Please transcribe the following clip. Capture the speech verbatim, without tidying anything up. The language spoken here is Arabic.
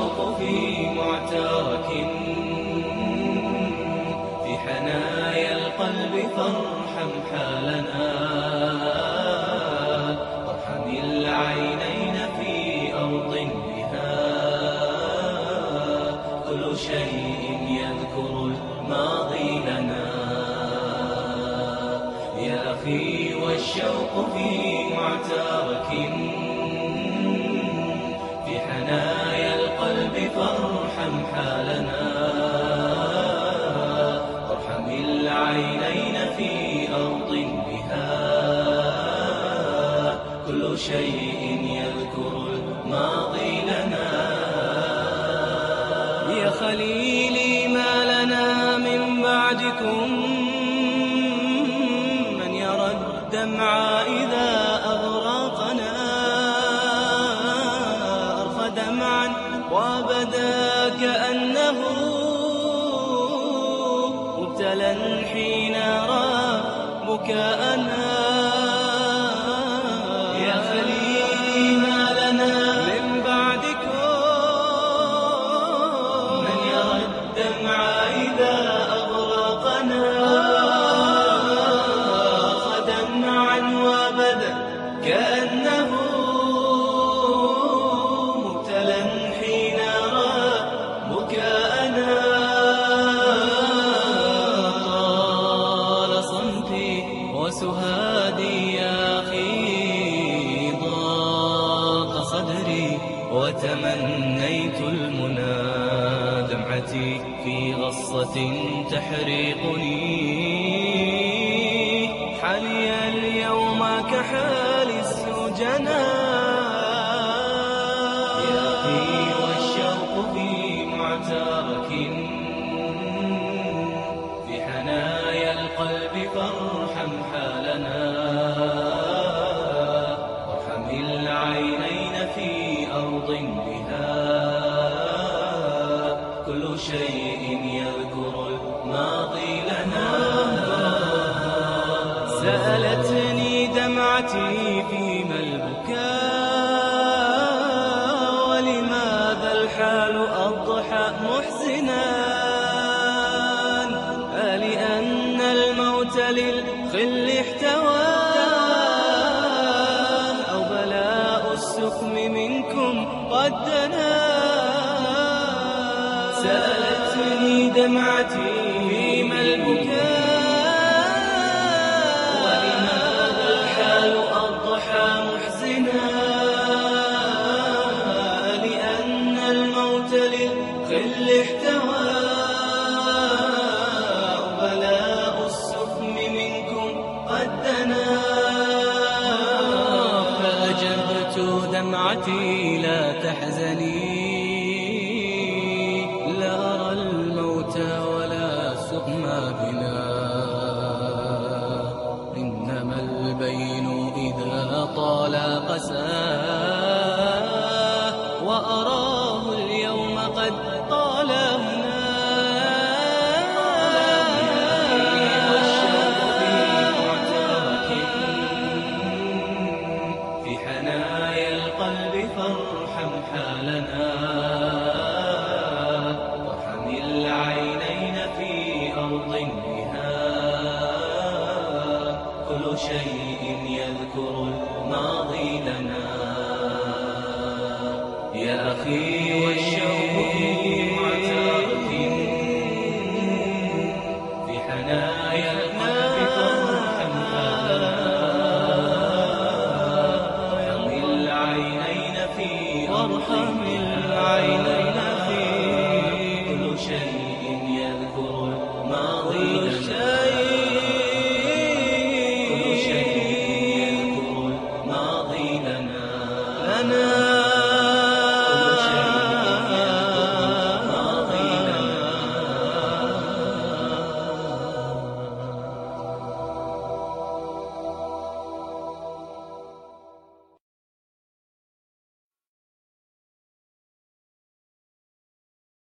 والشوق في معترك في حنايا القلب فارحم حالنا وارحم العينين في أرض بها كل شيء يذكر الماضي لنا يا أخي والشوق في معترك في حنايا القلب فارحم حالنا وارحم العينين في أرض بها كل شيء يذكر الماضي لنا يا خليلي ما لنا من بعدكم من يرى الدمع إذا أغرقنا أرخى دمعا وبدا كأنه مبتلا حين رأى بكاءنا يا خليلي ما لنا من بعدكم من يرى الدمع إذا أغرقنا أرخى دمعا وبدا كأنه مبتلا حين رأى بكاءنا طال صمتي وسهادي يا أخي ضاق صدري وتمنيت المنى دمعتي في غصة تحرقني حالي اليوم كحال السجناء يا أخي والشوق في معترك في حنايا القلب فارحم حالنا وارحم العينين في أرض بها كل شيء يذكر الماضي لنا سألتني دمعتي فيما البكاء ولماذا الحال أضحى محزنا ألأن الموت للخل احتوى أو بلاء السقم منكم قد دنا سألتني دمعتي فيما البكاء ولماذا الحال أضحى محزنا لأن الموت للخل احتوى وبلاء السقم منكم قد دنا فأجبت دمعتي لا تحزني لا أرى الموت ولا سقم بنا إنما البين إذا طال قساه وأراه اليوم قد طال